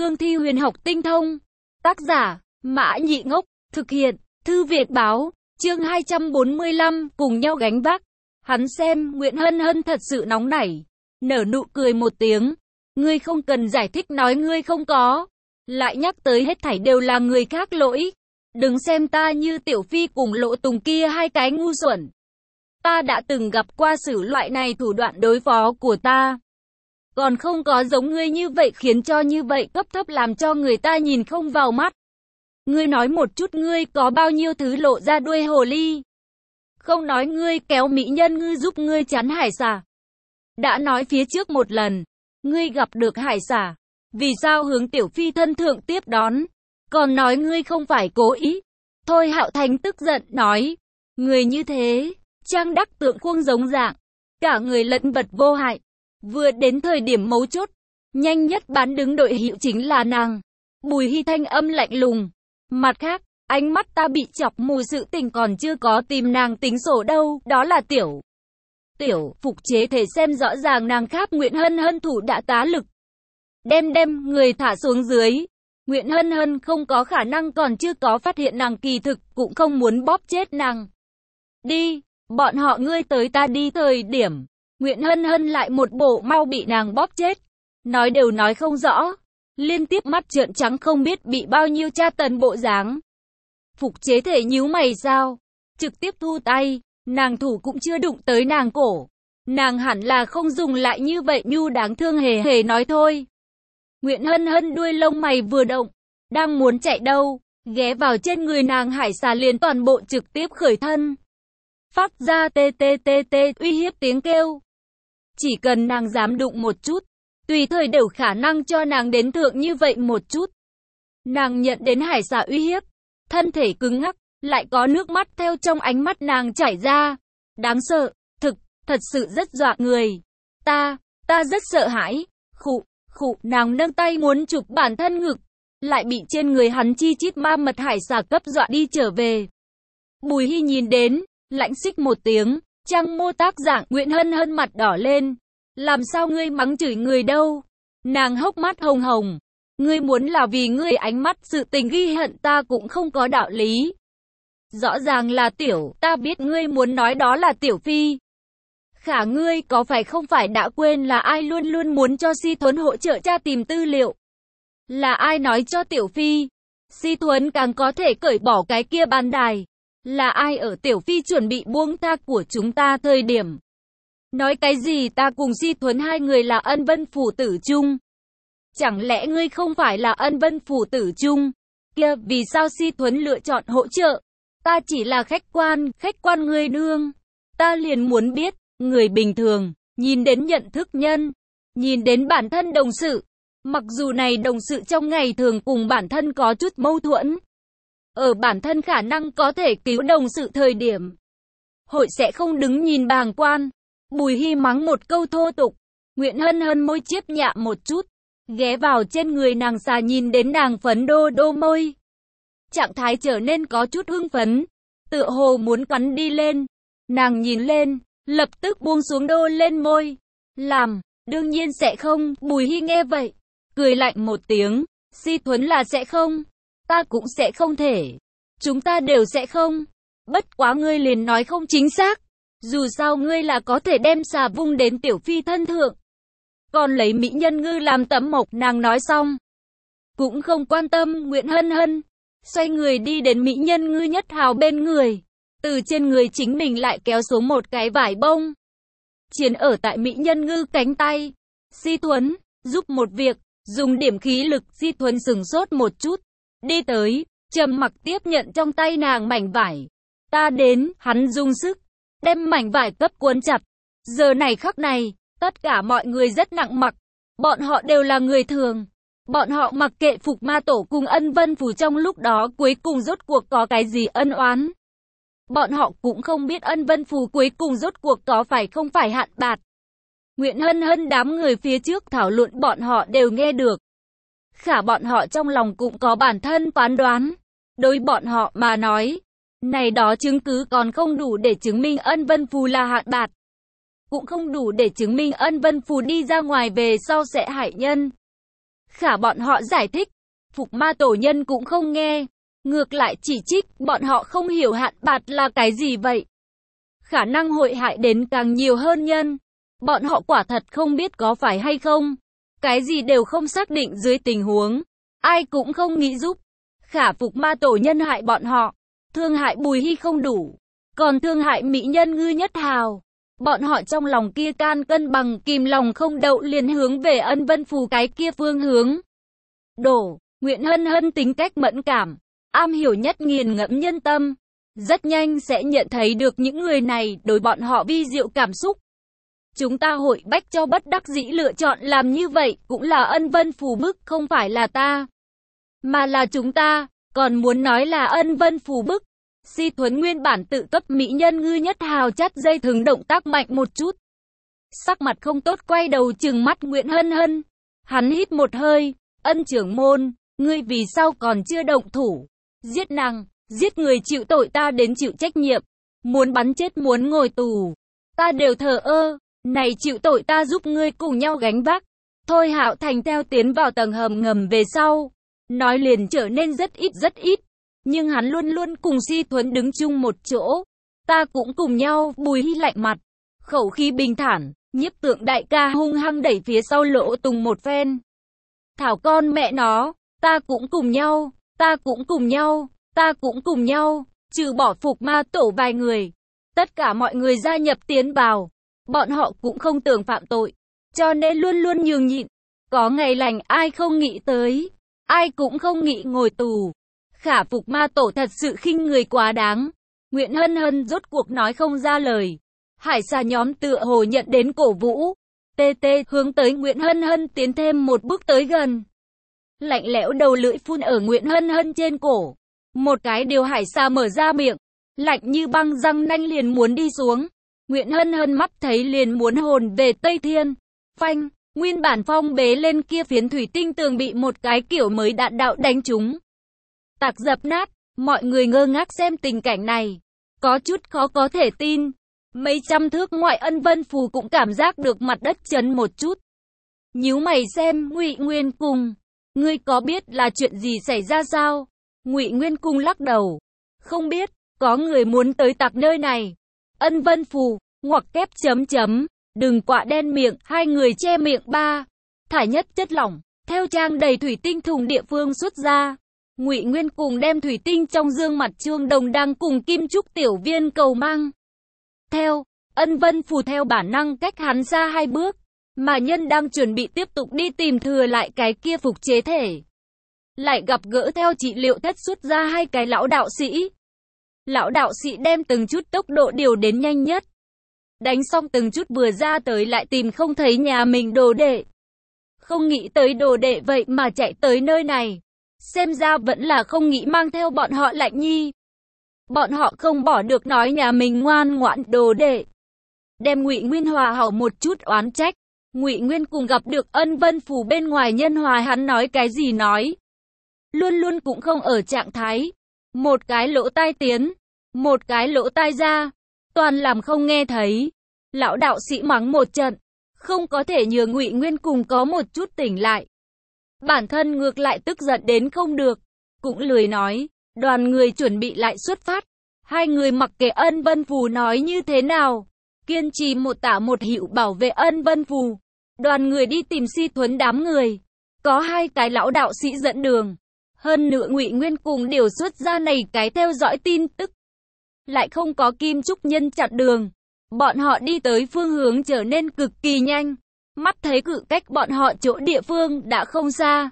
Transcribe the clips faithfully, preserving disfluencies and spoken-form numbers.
cương thi huyền học tinh thông. Tác giả, Mã Nhị Ngốc, thực hiện, Thư Việt Báo, chương hai trăm bốn mươi lăm, cùng nhau gánh vác. Hắn xem Nguyễn Hân Hân thật sự nóng nảy, nở nụ cười một tiếng. Ngươi không cần giải thích nói ngươi không có. Lại nhắc tới hết thảy đều là người khác lỗi. Đừng xem ta như Tiểu Phi cùng Lộ Tùng kia hai cái ngu xuẩn. Ta đã từng gặp qua sử loại này thủ đoạn đối phó của ta. Còn không có giống ngươi như vậy khiến cho như vậy cấp thấp làm cho người ta nhìn không vào mắt. Ngươi nói một chút ngươi có bao nhiêu thứ lộ ra đuôi hồ ly. Không nói ngươi kéo mỹ nhân ngư giúp ngươi chắn hải xà. Đã nói phía trước một lần, ngươi gặp được hải xà. Vì sao hướng Tiểu Phi thân thượng tiếp đón? Còn nói ngươi không phải cố ý. Thôi Hạo Thành tức giận nói. Người như thế, trang đắc tượng khuôn giống dạng. Cả người lẫn vật vô hại. Vừa đến thời điểm mấu chốt, nhanh nhất bán đứng đội hiệu chính là nàng. Bùi Hy thanh âm lạnh lùng. Mặt khác, ánh mắt ta bị chọc mù sự tình còn chưa có tìm nàng tính sổ đâu, đó là tiểu. Tiểu, Phục Chế Thể xem rõ ràng nàng khác Nguyễn Hân Hân thủ đã tá lực. Đem đem người thả xuống dưới. Nguyễn Hân Hân không có khả năng còn chưa có phát hiện nàng kỳ thực, cũng không muốn bóp chết nàng. Đi, bọn họ ngươi tới ta đi thời điểm. Nguyễn Hân Hân lại một bộ mau bị nàng bóp chết. Nói đều nói không rõ. Liên tiếp mắt trợn trắng không biết bị bao nhiêu tra tấn bộ dáng. Phục Chế Thể nhíu mày sao? Trực tiếp thu tay, nàng thủ cũng chưa đụng tới nàng cổ. Nàng hẳn là không dùng lại như vậy nhu đáng thương hề hề nói thôi. Nguyễn Hân Hân đuôi lông mày vừa động, đang muốn chạy đâu, ghé vào trên người nàng hải xà liền toàn bộ trực tiếp khởi thân. Phát ra tê tê tê tê uy hiếp tiếng kêu. Chỉ cần nàng dám đụng một chút, tùy thời đều khả năng cho nàng đến thượng như vậy một chút. Nàng nhận đến hải xà uy hiếp, thân thể cứng ngắc, lại có nước mắt theo trong ánh mắt nàng chảy ra. Đáng sợ, thực, thật sự rất dọa người. Ta, ta rất sợ hãi. Khụ, khụ, nàng nâng tay muốn chụp bản thân ngực, lại bị trên người hắn chi chít ma mật hải xà cấp dọa đi trở về. Bùi Hy nhìn đến, lãnh xích một tiếng, trang mô tác dạng Nguyễn Hân Hân mặt đỏ lên. Làm sao ngươi mắng chửi người đâu? Nàng hốc mắt hồng hồng. Ngươi muốn là vì ngươi ánh mắt sự tình ghi hận ta cũng không có đạo lý. Rõ ràng là tiểu, ta biết ngươi muốn nói đó là Tiểu Phi. Khả ngươi có phải không phải đã quên là ai luôn luôn muốn cho Si Thuấn hỗ trợ cha tìm tư liệu? Là ai nói cho Tiểu Phi? Si Thuấn càng có thể cởi bỏ cái kia bàn đài. Là ai ở Tiểu Phi chuẩn bị buông tha của chúng ta thời điểm? Nói cái gì ta cùng Si Thuấn hai người là ân vân phủ tử chung? Chẳng lẽ ngươi không phải là ân vân phủ tử chung? Kia vì sao Si Thuấn lựa chọn hỗ trợ? Ta chỉ là khách quan, khách quan ngươi nương. Ta liền muốn biết, người bình thường, nhìn đến nhận thức nhân, nhìn đến bản thân đồng sự. Mặc dù này đồng sự trong ngày thường cùng bản thân có chút mâu thuẫn. Ở bản thân khả năng có thể cứu đồng sự thời điểm. Hội sẽ không đứng nhìn bàng quan. Bùi Hy mắng một câu thô tục. Nguyễn Hân Hân môi chiếp nhạ một chút. Ghé vào trên người nàng xà nhìn đến nàng phấn đô đô môi. Trạng thái trở nên có chút hưng phấn. Tựa hồ muốn cắn đi lên. Nàng nhìn lên, lập tức buông xuống đô lên môi. Làm, đương nhiên sẽ không. Bùi Hy nghe vậy, cười lạnh một tiếng. Si Thuấn là sẽ không. Ta cũng sẽ không thể. Chúng ta đều sẽ không. Bất quá ngươi liền nói không chính xác. Dù sao ngươi là có thể đem xà vung đến Tiểu Phi thân thượng. Còn lấy mỹ nhân ngư làm tấm mộc, nàng nói xong. Cũng không quan tâm Nguyễn Hân Hân. Xoay người đi đến mỹ nhân ngư Nhất Hào bên người. Từ trên người chính mình lại kéo xuống một cái vải bông. Chiến ở tại mỹ nhân ngư cánh tay. Si Thuấn, giúp một việc, dùng điểm khí lực. Si Thuấn sừng sốt một chút. Đi tới, trầm mặc tiếp nhận trong tay nàng mảnh vải. Ta đến, hắn dùng sức. Đem mảnh vải cấp cuốn chặt. Giờ này khắc này, tất cả mọi người rất nặng mặc. Bọn họ đều là người thường. Bọn họ mặc kệ Phục Ma Tổ cùng Ân Vân Phù trong lúc đó cuối cùng rốt cuộc có cái gì ân oán. Bọn họ cũng không biết Ân Vân Phù cuối cùng rốt cuộc có phải không phải hạn bạt. Nguyễn Hân Hân đám người phía trước thảo luận bọn họ đều nghe được. Khả bọn họ trong lòng cũng có bản thân phán đoán. Đối bọn họ mà nói, này đó chứng cứ còn không đủ để chứng minh Ân Vân Phù là hạn bạt. Cũng không đủ để chứng minh Ân Vân Phù đi ra ngoài về sau sẽ hại nhân. Khả bọn họ giải thích, Phục Ma tổ nhân cũng không nghe, ngược lại chỉ trích, bọn họ không hiểu hạn bạt là cái gì vậy. Khả năng hội hại đến càng nhiều hơn nhân. Bọn họ quả thật không biết có phải hay không. Cái gì đều không xác định dưới tình huống. Ai cũng không nghĩ giúp. Khả Phục Ma tổ nhân hại bọn họ. Thương hại Bùi Hy không đủ. Còn thương hại mỹ nhân Ngư Nhất Hào. Bọn họ trong lòng kia can cân bằng kìm lòng không đậu liền hướng về Ân Vân Phù cái kia phương hướng. Đổ, Nguyễn Hân Hân tính cách mẫn cảm, am hiểu nhất nghiền ngẫm nhân tâm. Rất nhanh sẽ nhận thấy được những người này đối bọn họ vi diệu cảm xúc. Chúng ta hội bách cho bất đắc dĩ lựa chọn làm như vậy cũng là Ân Vân Phù bức, không phải là ta, mà là chúng ta. Còn muốn nói là Ân Vân Phù bức. Si Thuấn nguyên bản tự cấp mỹ nhân Ngư Nhất Hào chắt dây thừng động tác mạnh một chút. Sắc mặt không tốt quay đầu trừng mắt Nguyễn Hân Hân. Hắn hít một hơi, Ân trưởng môn, ngươi vì sao còn chưa động thủ? Giết nàng, giết người chịu tội ta đến chịu trách nhiệm. Muốn bắn chết muốn ngồi tù, ta đều thờ ơ. Này chịu tội ta giúp ngươi cùng nhau gánh vác. Thôi Hạo Thành theo tiến vào tầng hầm ngầm về sau, nói liền trở nên rất ít rất ít. Nhưng hắn luôn luôn cùng Si Thuấn đứng chung một chỗ. Ta cũng cùng nhau. Bùi Hy lạnh mặt, khẩu khí bình thản. Nhiếp Tượng đại ca hung hăng đẩy phía sau Lỗ Tùng một phen. Thảo con mẹ nó, ta cũng cùng nhau, ta cũng cùng nhau, ta cũng cùng nhau. Trừ bỏ Phục Ma tổ vài người, tất cả mọi người gia nhập tiến vào. Bọn họ cũng không tưởng phạm tội, cho nên luôn luôn nhường nhịn. Có ngày lành ai không nghĩ tới, ai cũng không nghĩ ngồi tù. Khả Phục Ma tổ thật sự khinh người quá đáng. Nguyễn Hân Hân rốt cuộc nói không ra lời. Hải xà nhóm tựa hồ nhận đến cổ vũ. Tê tê hướng tới Nguyễn Hân Hân tiến thêm một bước tới gần. Lạnh lẽo đầu lưỡi phun ở Nguyễn Hân Hân trên cổ. Một cái điều hải xà mở ra miệng, lạnh như băng răng nanh liền muốn đi xuống. Nguyễn Hân Hân mắt thấy liền muốn hồn về Tây Thiên. Phanh, nguyên bản phong bế lên kia phiến thủy tinh tường bị một cái kiểu mới đạn đạo đánh trúng. Tạc dập nát, mọi người ngơ ngác xem tình cảnh này. Có chút khó có thể tin. Mấy trăm thước ngoại Ân Vân Phù cũng cảm giác được mặt đất chấn một chút. Nhíu mày xem, Ngụy Nguyên Cung, ngươi có biết là chuyện gì xảy ra sao? Ngụy Nguyên Cung lắc đầu. Không biết, có người muốn tới tạc nơi này. Ân Vân Phù, ngoặc kép chấm chấm, đừng quạ đen miệng, hai người che miệng ba. Thải nhất chất lỏng, theo trang đầy thủy tinh thùng địa phương xuất ra. Ngụy Nguyên Cung đem thủy tinh trong dương mặt Trương Đồng đang cùng Kim Trúc tiểu viên cầu mang theo. Ân Vân Phù theo bản năng cách hắn xa hai bước, mà nhân đang chuẩn bị tiếp tục đi tìm thừa lại cái kia phục chế thể. Lại gặp gỡ theo trị liệu thất xuất ra hai cái lão đạo sĩ. Lão đạo sĩ đem từng chút tốc độ điều đến nhanh nhất. Đánh xong từng chút vừa ra tới lại tìm không thấy nhà mình đồ đệ. Không nghĩ tới đồ đệ vậy mà chạy tới nơi này. Xem ra vẫn là không nghĩ mang theo bọn họ Lạnh Nhi. Bọn họ không bỏ được nói nhà mình ngoan ngoãn đồ đệ. Đem Ngụy Nguyên hòa hảo một chút oán trách. Ngụy Nguyên cùng gặp được Ân Vân Phù bên ngoài nhân hòa hắn nói cái gì nói. Luôn luôn cũng không ở trạng thái. Một cái lỗ tai tiến, một cái lỗ tai ra. Toàn làm không nghe thấy. Lão đạo sĩ mắng một trận. Không có thể nhường Ngụy Nguyên cùng có một chút tỉnh lại. Bản thân ngược lại tức giận đến không được. Cũng lười nói. Đoàn người chuẩn bị lại xuất phát. Hai người mặc kệ Ân Vân Phù nói như thế nào, kiên trì một tả một hữu bảo vệ Ân Vân Phù. Đoàn người đi tìm Si Thuấn đám người. Có hai cái lão đạo sĩ dẫn đường. Hơn nữa Ngụy Nguyên cùng điều xuất ra này cái theo dõi tin tức. Lại không có Kim Trúc nhân chặn đường. Bọn họ đi tới phương hướng trở nên cực kỳ nhanh. Mắt thấy cự cách bọn họ chỗ địa phương đã không xa.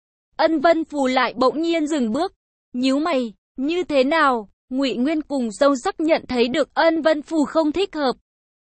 Ân Vân Phù lại bỗng nhiên dừng bước. Nhíu mày, như thế nào? Ngụy Nguyên cùng sâu sắc nhận thấy được Ân Vân Phù không thích hợp.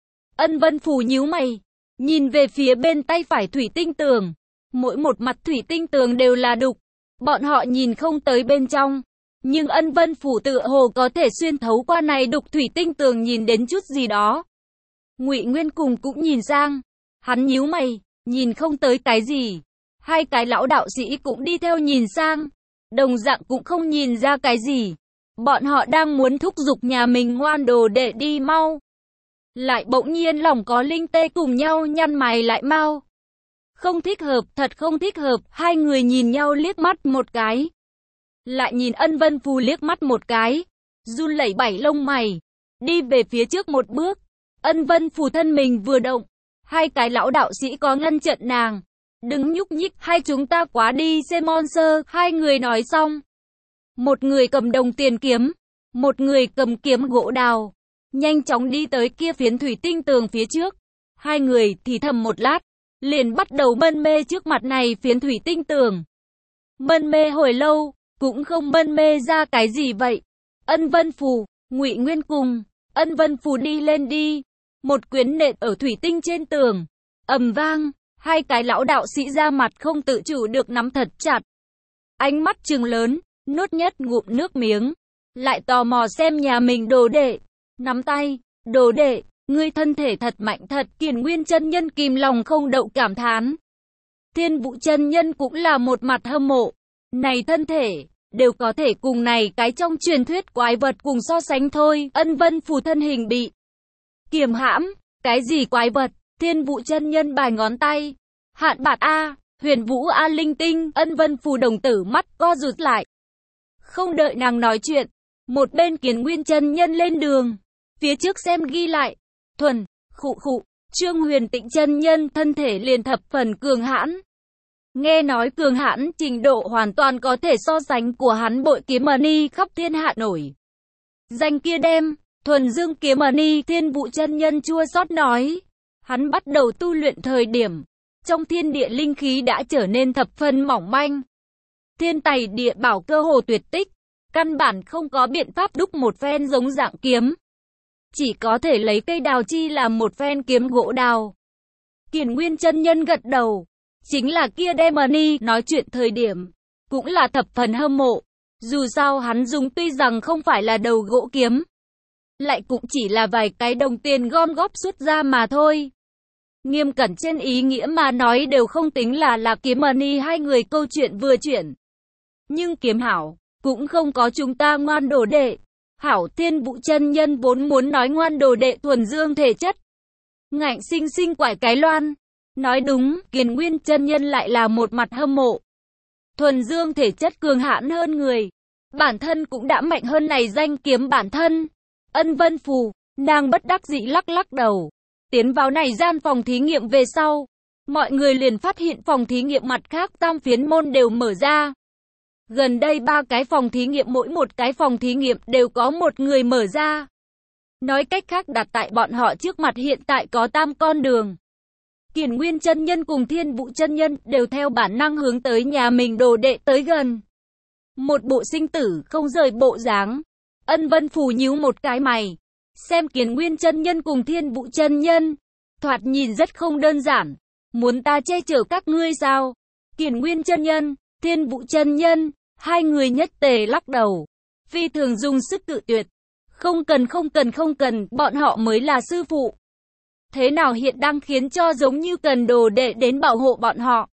Ân Vân Phù nhíu mày, nhìn về phía bên tay phải thủy tinh tường. Mỗi một mặt thủy tinh tường đều là đục. Bọn họ nhìn không tới bên trong. Nhưng Ân Vân Phù tựa hồ có thể xuyên thấu qua này đục thủy tinh tường nhìn đến chút gì đó. Ngụy Nguyên cùng cũng nhìn sang. Hắn nhíu mày, nhìn không tới cái gì. Hai cái lão đạo sĩ cũng đi theo nhìn sang. Đồng dạng cũng không nhìn ra cái gì. Bọn họ đang muốn thúc giục nhà mình ngoan đồ để đi mau. Lại bỗng nhiên lòng có linh tê cùng nhau nhăn mày lại mau. Không thích hợp, thật không thích hợp, hai người nhìn nhau liếc mắt một cái. Lại nhìn Ân Vân Phù liếc mắt một cái, run lẩy bẩy lông mày, đi về phía trước một bước. Ân Vân Phù thân mình vừa động, hai cái lão đạo sĩ có ngăn chặn nàng. Đừng nhúc nhích, hai chúng ta quá đi xem monster, hai người nói xong. Một người cầm đồng tiền kiếm, một người cầm kiếm gỗ đào, nhanh chóng đi tới kia phiến thủy tinh tường phía trước. Hai người thì thầm một lát, liền bắt đầu mân mê trước mặt này phiến thủy tinh tường. Mân mê hồi lâu, cũng không mân mê ra cái gì vậy. Ân Vân Phù, Ngụy Nguyên cùng Ân Vân Phù đi lên đi. Một quyến nện ở thủy tinh trên tường. Ầm vang, hai cái lão đạo sĩ ra mặt không tự chủ được nắm thật chặt. Ánh mắt trừng lớn, nuốt nhất ngụm nước miếng. Lại tò mò xem nhà mình đồ đệ. Nắm tay, đồ đệ, ngươi thân thể thật mạnh thật. Kiền Nguyên chân nhân kìm lòng không đậu cảm thán. Thiên Vũ chân nhân cũng là một mặt hâm mộ. Này thân thể, đều có thể cùng này cái trong truyền thuyết quái vật cùng so sánh thôi. Ân Vân Phù thân hình bị kiềm hãm, cái gì quái vật? Thiên Vũ chân nhân bài ngón tay. Hạn bạt A, Huyền Vũ A linh tinh. Ân Vân Phù đồng tử mắt co rụt lại. Không đợi nàng nói chuyện, một bên Kiền Nguyên chân nhân lên đường. Phía trước xem ghi lại. Thuần, khụ khụ, Trương Huyền Tịnh chân nhân thân thể liền thập phần cường hãn. Nghe nói cường hãn trình độ hoàn toàn có thể so sánh của hắn bội kiếm ni khắp thiên hạ nổi. Danh kia đem, thuần dương kiếm ni. Thiên Vũ chân nhân chua xót nói. Hắn bắt đầu tu luyện thời điểm, trong thiên địa linh khí đã trở nên thập phần mỏng manh. Thiên tài địa bảo cơ hồ tuyệt tích, căn bản không có biện pháp đúc một phen giống dạng kiếm. Chỉ có thể lấy cây đào chi làm một phen kiếm gỗ đào. Kiền Nguyên chân nhân gật đầu. Chính là kia Demoni nói chuyện thời điểm, cũng là thập phần hâm mộ. Dù sao hắn dùng tuy rằng không phải là đầu gỗ kiếm, lại cũng chỉ là vài cái đồng tiền gom góp xuất ra mà thôi. Nghiêm cẩn trên ý nghĩa mà nói đều không tính là là kiếm money hai người câu chuyện vừa chuyển. Nhưng kiếm hảo, cũng không có chúng ta ngoan đồ đệ. Hảo Thiên Vũ chân nhân vốn muốn nói ngoan đồ đệ thuần dương thể chất. Ngạnh sinh sinh quải cái loan. Nói đúng, Kiền Nguyên chân nhân lại là một mặt hâm mộ. Thuần dương thể chất cường hãn hơn người. Bản thân cũng đã mạnh hơn này danh kiếm bản thân. Ân Vân Phù, nàng bất đắc dĩ lắc lắc đầu. Tiến vào này gian phòng thí nghiệm về sau, mọi người liền phát hiện phòng thí nghiệm mặt khác tam phiến môn đều mở ra. Gần đây ba cái phòng thí nghiệm mỗi một cái phòng thí nghiệm đều có một người mở ra. Nói cách khác đặt tại bọn họ trước mặt hiện tại có tam con đường. Kiền Nguyên chân nhân cùng Thiên Vũ chân nhân đều theo bản năng hướng tới nhà mình đồ đệ tới gần. Một bộ sinh tử không rời bộ dáng. Ân Vân Phù nhíu một cái mày. Xem Kiền Nguyên chân nhân cùng Thiên Vũ chân nhân, thoạt nhìn rất không đơn giản. Muốn ta che chở các ngươi sao? Kiền Nguyên chân nhân, Thiên Vũ chân nhân, hai người nhất tề lắc đầu. Phi thường dùng sức cự tuyệt. Không cần không cần không cần, bọn họ mới là sư phụ. Thế nào hiện đang khiến cho giống như cần đồ đệ đến bảo hộ bọn họ.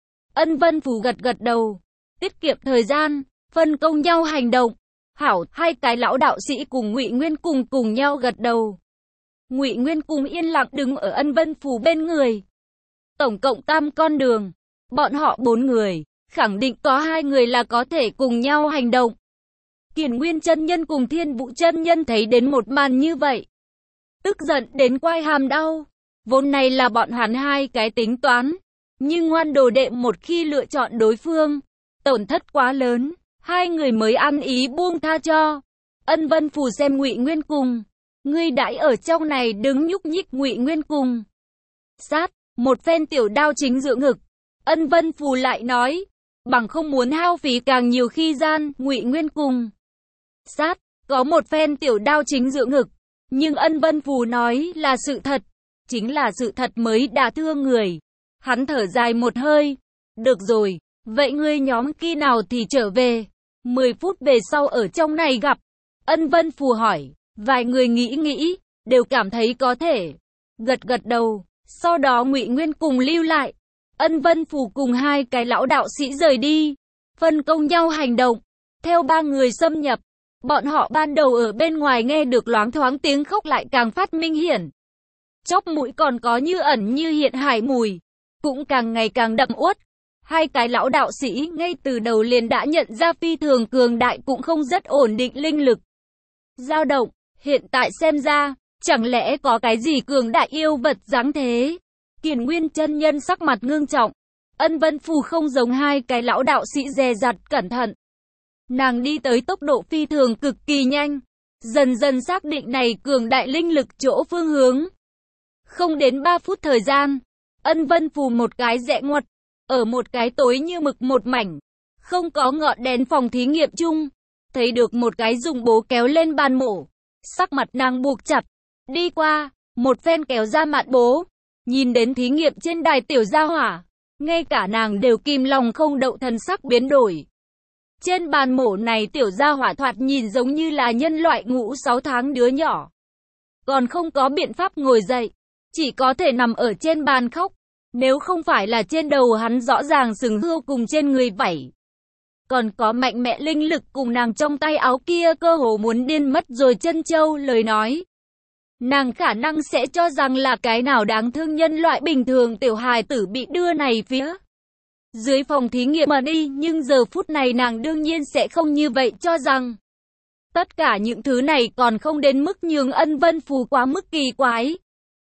Ân Vân Phù gật gật đầu. Tiết kiệm thời gian, phân công nhau hành động. Hảo, hai cái lão đạo sĩ cùng Ngụy Nguyên cùng cùng nhau gật đầu. Ngụy Nguyên cùng yên lặng đứng ở Ân Vân Phù bên người. Tổng cộng tam con đường. Bọn họ bốn người, khẳng định có hai người là có thể cùng nhau hành động. Kiền Nguyên chân nhân cùng Thiên Vũ chân nhân thấy đến một màn như vậy, tức giận đến quai hàm đau. Vốn này là bọn hắn hai cái tính toán, nhưng ngoan đồ đệ một khi lựa chọn đối phương, tổn thất quá lớn, hai người mới ăn ý buông tha cho. Ân Vân Phù xem Ngụy Nguyên cùng, ngươi đãi ở trong này đứng nhúc nhích. Ngụy Nguyên cùng sát, một phen tiểu đao chính giữa ngực. Ân Vân Phù lại nói, bằng không muốn hao phí càng nhiều khi gian. Ngụy Nguyên cùng sát, có một phen tiểu đao chính giữa ngực. Nhưng Ân Vân Phù nói là sự thật, chính là sự thật mới đả thương người. Hắn thở dài một hơi. Được rồi, vậy ngươi nhóm khi nào thì trở về? mười phút về sau ở trong này gặp. Ân Vân Phù hỏi. Vài người nghĩ nghĩ, đều cảm thấy có thể. Gật gật đầu. Sau đó Ngụy Nguyên cùng lưu lại. Ân Vân Phù cùng hai cái lão đạo sĩ rời đi. Phân công nhau hành động. Theo ba người xâm nhập. Bọn họ ban đầu ở bên ngoài nghe được loáng thoáng tiếng khóc lại càng phát minh hiển. Chóp mũi còn có như ẩn như hiện hải mùi. cũng càng ngày càng đậm uất. Hai cái lão đạo sĩ ngay từ đầu liền đã nhận ra phi thường cường đại cũng không rất ổn định linh lực dao động, hiện tại xem ra, chẳng lẽ có cái gì cường đại yêu vật dáng thế? Kiền Nguyên chân nhân sắc mặt ngưng trọng. Ân Vân Phù không giống hai cái lão đạo sĩ dè dặt cẩn thận. Nàng đi tới tốc độ phi thường cực kỳ nhanh, dần dần xác định này cường đại linh lực chỗ phương hướng. Không đến ba phút thời gian, Ân Vân Phù một cái rẽ ngoặt, ở một cái tối như mực một mảnh, không có ngọn đèn phòng thí nghiệm chung, thấy được một cái dùng bố kéo lên bàn mổ. Sắc mặt nàng buộc chặt, đi qua, một phen kéo ra mạn bố, nhìn đến thí nghiệm trên đài tiểu gia hỏa, ngay cả nàng đều kìm lòng không đậu thần sắc biến đổi. Trên bàn mổ này tiểu gia hỏa thoạt nhìn giống như là nhân loại ngủ sáu tháng đứa nhỏ. Còn không có biện pháp ngồi dậy, chỉ có thể nằm ở trên bàn khóc. Nếu không phải là trên đầu hắn rõ ràng sừng hươu cùng trên người vảy. Còn có mạnh mẽ linh lực cùng nàng trong tay áo kia cơ hồ muốn điên mất rồi chân châu lời nói. Nàng khả năng sẽ cho rằng là cái nào đáng thương nhân loại bình thường tiểu hài tử bị đưa này phía dưới phòng thí nghiệm mà đi, nhưng giờ phút này nàng đương nhiên sẽ không như vậy cho rằng. Tất cả những thứ này còn không đến mức nhường Ân Vân Phù quá mức kỳ quái.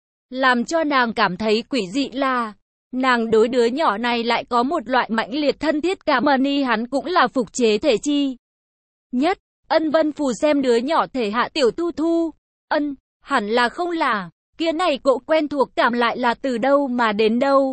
Làm cho nàng cảm thấy quỷ dị là, nàng đối đứa nhỏ này lại có một loại mãnh liệt thân thiết cảm ơn y hắn cũng là phục chế thể chi. Nhất, Ân Vân Phù xem đứa nhỏ thể hạ tiểu thu thu, ân, hẳn là không là, kia này cậu quen thuộc cảm lại là từ đâu mà đến đâu.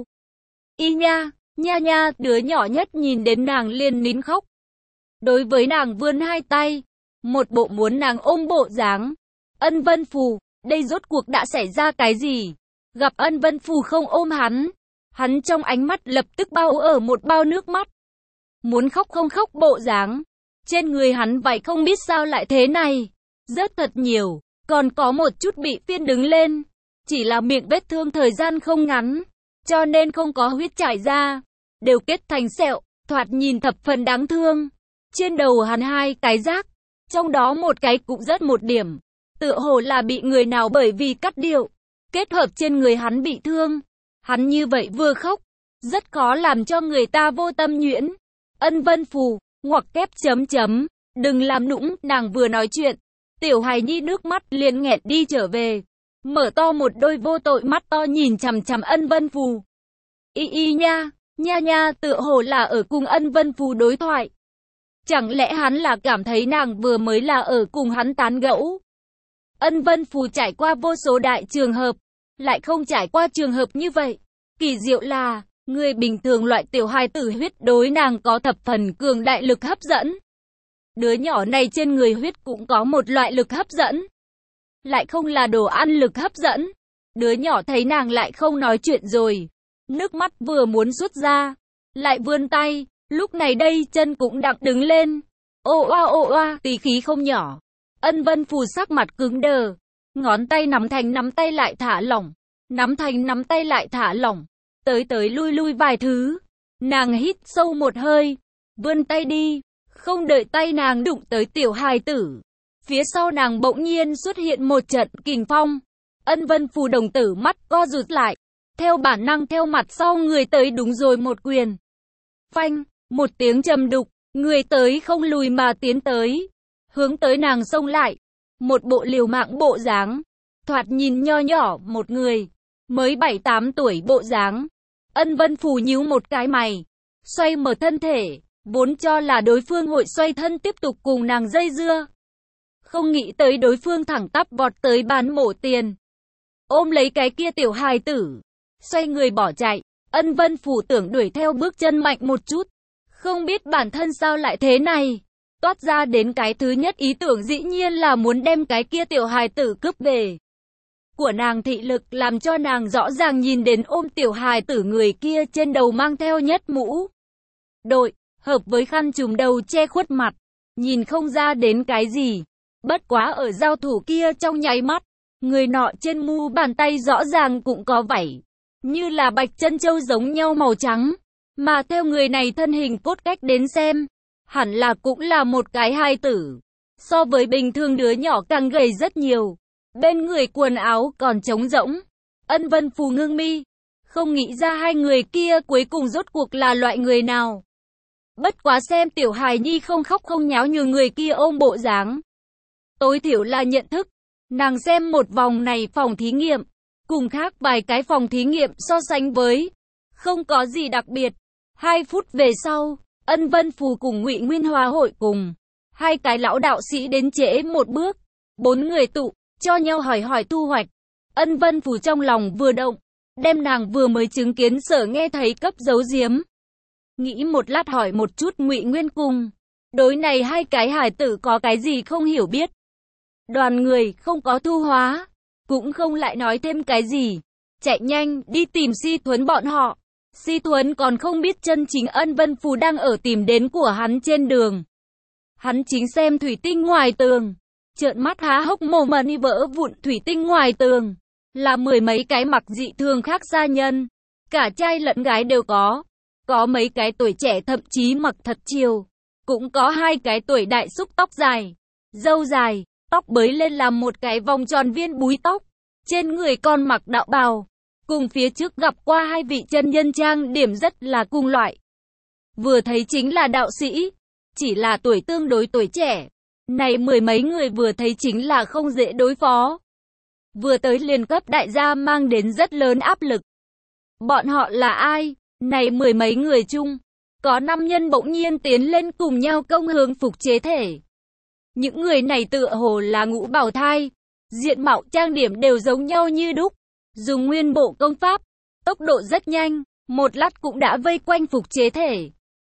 Y nha, nha nha, đứa nhỏ nhất nhìn đến nàng liền nín khóc. Đối với nàng vươn hai tay, một bộ muốn nàng ôm bộ dáng. Ân Vân Phù, đây rốt cuộc đã xảy ra cái gì? Gặp Ân Vân Phù không ôm hắn, hắn trong ánh mắt lập tức bao ở một bao nước mắt. Muốn khóc không khóc bộ dáng. Trên người hắn vậy không biết sao lại thế này. Rất thật nhiều, còn có một chút bị phiên đứng lên. Chỉ là miệng vết thương thời gian không ngắn, cho nên không có huyết chảy ra, đều kết thành sẹo, thoạt nhìn thập phần đáng thương. Trên đầu hắn hai cái rác, trong đó một cái cũng rất một điểm. Tựa hồ là bị người nào bởi vì cắt điệu, kết hợp trên người hắn bị thương. Hắn như vậy vừa khóc, rất khó làm cho người ta vô tâm nhuyễn. Ân Vân Phù, ngoặc kép chấm chấm, đừng làm nũng, nàng vừa nói chuyện. Tiểu hài nhi nước mắt liền nghẹt đi trở về. Mở to một đôi vô tội mắt to nhìn chằm chằm Ân Vân Phù. Y y nha, nha nha tựa hồ là ở cùng Ân Vân Phù đối thoại. Chẳng lẽ hắn là cảm thấy nàng vừa mới là ở cùng hắn tán gẫu? Ân Vân Phù trải qua vô số đại trường hợp, lại không trải qua trường hợp như vậy. Kỳ diệu là, người bình thường loại tiểu hài tử huyết đối nàng có thập phần cường đại lực hấp dẫn. Đứa nhỏ này trên người huyết cũng có một loại lực hấp dẫn. Lại không là đồ ăn lực hấp dẫn. Đứa nhỏ thấy nàng lại không nói chuyện rồi. Nước mắt vừa muốn xuất ra, lại vươn tay, lúc này đây chân cũng đặng đứng lên. Ô oa ô oa, tí khí không nhỏ. Ân Vân Phù sắc mặt cứng đờ, ngón tay nắm thành nắm tay lại thả lỏng, nắm thành nắm tay lại thả lỏng, tới tới lui lui vài thứ. Nàng hít sâu một hơi, vươn tay đi, không đợi tay nàng đụng tới tiểu hài tử. Phía sau nàng bỗng nhiên xuất hiện một trận kình phong. Ân Vân Phù đồng tử mắt co rụt lại, theo bản năng theo mặt sau người tới đúng rồi một quyền. Phanh, một tiếng trầm đục, người tới không lùi mà tiến tới, hướng tới nàng xông lại. Một bộ liều mạng bộ dáng, thoạt nhìn nho nhỏ một người, mới bảy tám tuổi bộ dáng. Ân Vân Phù nhíu một cái mày, xoay mở thân thể, vốn cho là đối phương hội xoay thân tiếp tục cùng nàng dây dưa. Không nghĩ tới đối phương thẳng tắp vọt tới bán mổ tiền, ôm lấy cái kia tiểu hài tử, xoay người bỏ chạy. Ân Vân Phù tưởng đuổi theo bước chân mạnh một chút, không biết bản thân sao lại thế này. Toát ra đến cái thứ nhất ý tưởng dĩ nhiên là muốn đem cái kia tiểu hài tử cướp về. Của nàng thị lực làm cho nàng rõ ràng nhìn đến ôm tiểu hài tử người kia trên đầu mang theo nhất mũ đội, hợp với khăn trùm đầu che khuất mặt, nhìn không ra đến cái gì. Bất quá ở giao thủ kia trong nháy mắt, người nọ trên mu bàn tay rõ ràng cũng có vảy, như là bạch chân châu giống nhau màu trắng, mà theo người này thân hình cốt cách đến xem, hẳn là cũng là một cái hài tử. So với bình thường đứa nhỏ càng gầy rất nhiều. Bên người quần áo còn trống rỗng. Ân Vân Phù ngưng mi, không nghĩ ra hai người kia cuối cùng rốt cuộc là loại người nào. Bất quá xem Tiểu Hài Nhi không khóc không nháo như người kia ôm bộ dáng. Tối thiểu là nhận thức. Nàng xem một vòng này phòng thí nghiệm, cùng khác vài cái phòng thí nghiệm so sánh với, không có gì đặc biệt. Hai phút về sau, Ân Vân Phù cùng Ngụy Nguyên Hoa hội cùng. Hai cái lão đạo sĩ đến trễ một bước. Bốn người tụ, cho nhau hỏi hỏi thu hoạch. Ân Vân Phù trong lòng vừa động, đem nàng vừa mới chứng kiến sở nghe thấy cấp giấu giếm. Nghĩ một lát hỏi một chút Ngụy Nguyên cùng. Đối này hai cái hài tử có cái gì không hiểu biết. Đoàn người không có thu hóa, cũng không lại nói thêm cái gì. Chạy nhanh đi tìm Si Thuấn bọn họ. Si Thuấn còn không biết chân chính Ân Vân Phù đang ở tìm đến của hắn trên đường. Hắn chính xem thủy tinh ngoài tường, trợn mắt há hốc mồm mà đi vỡ vụn thủy tinh ngoài tường. Là mười mấy cái mặc dị thường khác gia nhân, cả trai lẫn gái đều có. Có mấy cái tuổi trẻ thậm chí mặc thật chiều. Cũng có hai cái tuổi đại xúc tóc dài, râu dài, tóc bới lên làm một cái vòng tròn viên búi tóc. Trên người còn mặc đạo bào. Cùng phía trước gặp qua hai vị chân nhân trang điểm rất là cùng loại. Vừa thấy chính là đạo sĩ, chỉ là tuổi tương đối tuổi trẻ. Này mười mấy người vừa thấy chính là không dễ đối phó. Vừa tới liền cấp đại gia mang đến rất lớn áp lực. Bọn họ là ai? Này mười mấy người chung, có năm nhân bỗng nhiên tiến lên cùng nhau công hướng phục chế thể. Những người này tựa hồ là ngũ bảo thai, diện mạo trang điểm đều giống nhau như đúc, dùng nguyên bộ công pháp, tốc độ rất nhanh, một lát cũng đã vây quanh phục chế thể.